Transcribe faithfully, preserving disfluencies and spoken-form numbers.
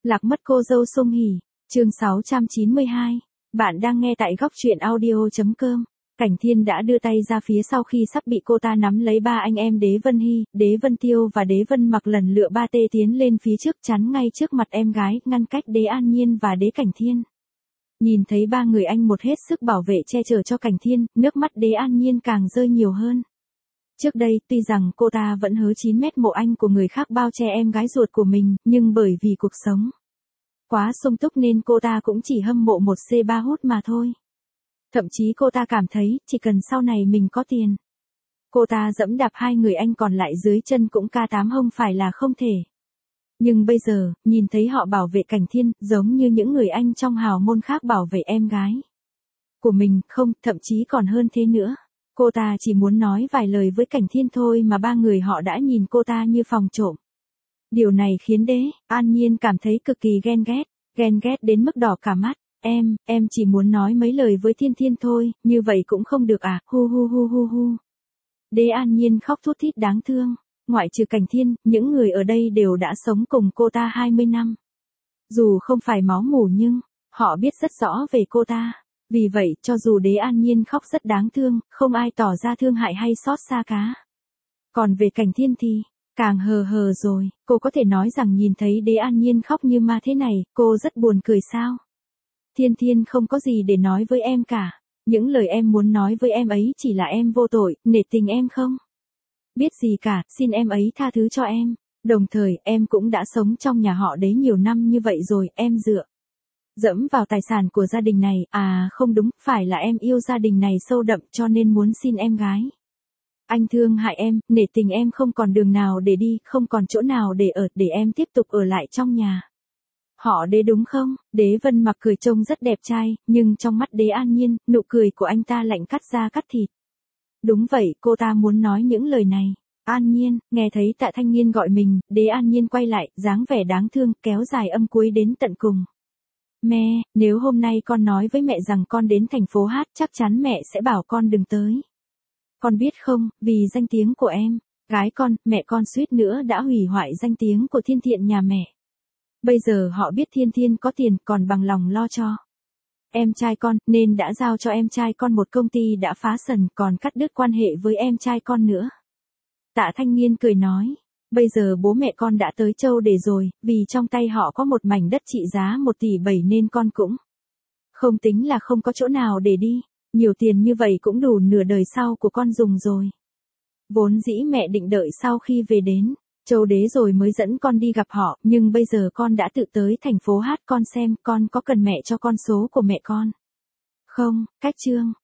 Lạc mất cô dâu Song Hỷ, chương sáu trăm chín mươi hai. Bạn đang nghe tại góc truyện audio.com. Cảnh Thiên đã đưa tay ra phía sau khi sắp bị cô ta nắm lấy ba anh em Đế Vân Hy, Đế Vân Tiêu và Đế Vân Mặc lần lựa ba tê tiến lên phía trước chắn ngay trước mặt em gái, ngăn cách Đế An Nhiên và Đế Cảnh Thiên. Nhìn thấy ba người anh một hết sức bảo vệ che chở cho Cảnh Thiên, nước mắt Đế An Nhiên càng rơi nhiều hơn. Trước đây, tuy rằng cô ta vẫn hứa chín mét mộ anh của người khác bao che em gái ruột của mình, nhưng bởi vì cuộc sống quá sung túc nên cô ta cũng chỉ hâm mộ một xê ba hút mà thôi. Thậm chí cô ta cảm thấy, chỉ cần sau này mình có tiền, cô ta dẫm đạp hai người anh còn lại dưới chân cũng ca tám không phải là không thể. Nhưng bây giờ, nhìn thấy họ bảo vệ Cảnh Thiên, giống như những người anh trong hào môn khác bảo vệ em gái của mình, không, thậm chí còn hơn thế nữa. Cô ta chỉ muốn nói vài lời với Cảnh Thiên thôi mà ba người họ đã nhìn cô ta như phòng trộm. Điều này khiến Đế An Nhiên cảm thấy cực kỳ ghen ghét, ghen ghét đến mức đỏ cả mắt. Em, em chỉ muốn nói mấy lời với Thiên Thiên thôi, như vậy cũng không được à, hu hu hu hu hu. Đế An Nhiên khóc thút thít đáng thương, ngoại trừ Cảnh Thiên, những người ở đây đều đã sống cùng cô ta hai mươi năm. Dù không phải máu mủ nhưng, họ biết rất rõ về cô ta. Vì vậy, cho dù Đế An Nhiên khóc rất đáng thương, không ai tỏ ra thương hại hay xót xa cá. Còn về Cảnh Thiên thì, càng hờ hờ rồi, cô có thể nói rằng nhìn thấy Đế An Nhiên khóc như ma thế này, cô rất buồn cười sao? Thiên Thiên không có gì để nói với em cả. Những lời em muốn nói với em ấy chỉ là em vô tội, nể tình em không biết gì cả, xin em ấy tha thứ cho em. Đồng thời, em cũng đã sống trong nhà họ Đế nhiều năm như vậy rồi, em dựa dẫm vào tài sản của gia đình này, à không đúng, phải là em yêu gia đình này sâu đậm cho nên muốn xin em gái. Anh thương hại em, nể tình em không còn đường nào để đi, không còn chỗ nào để ở, để em tiếp tục ở lại trong nhà họ Đế đúng không? Đế Vân Mặc cười trông rất đẹp trai, nhưng trong mắt Đế An Nhiên, nụ cười của anh ta lạnh cắt da cắt thịt. Đúng vậy, cô ta muốn nói những lời này. An Nhiên, nghe thấy Tạ Thanh Nghiên gọi mình, Đế An Nhiên quay lại, dáng vẻ đáng thương, kéo dài âm cuối đến tận cùng. Mẹ, nếu hôm nay con nói với mẹ rằng con đến thành phố Hát, chắc chắn mẹ sẽ bảo con đừng tới. Con biết không, vì danh tiếng của em, gái con, mẹ con suýt nữa đã hủy hoại danh tiếng của Thiên Thiện nhà mẹ. Bây giờ họ biết Thiên Thiên có tiền còn bằng lòng lo cho em trai con, nên đã giao cho em trai con một công ty đã phá sần còn cắt đứt quan hệ với em trai con nữa. Tạ Thanh Nghiên cười nói, bây giờ bố mẹ con đã tới Châu Đề rồi, vì trong tay họ có một mảnh đất trị giá một tỷ bảy nên con cũng không tính là không có chỗ nào để đi, nhiều tiền như vậy cũng đủ nửa đời sau của con dùng rồi. Vốn dĩ mẹ định đợi sau khi về đến Châu Đế rồi mới dẫn con đi gặp họ, nhưng bây giờ con đã tự tới thành phố Hát, con xem con có cần mẹ cho con số của mẹ con không? Cách chương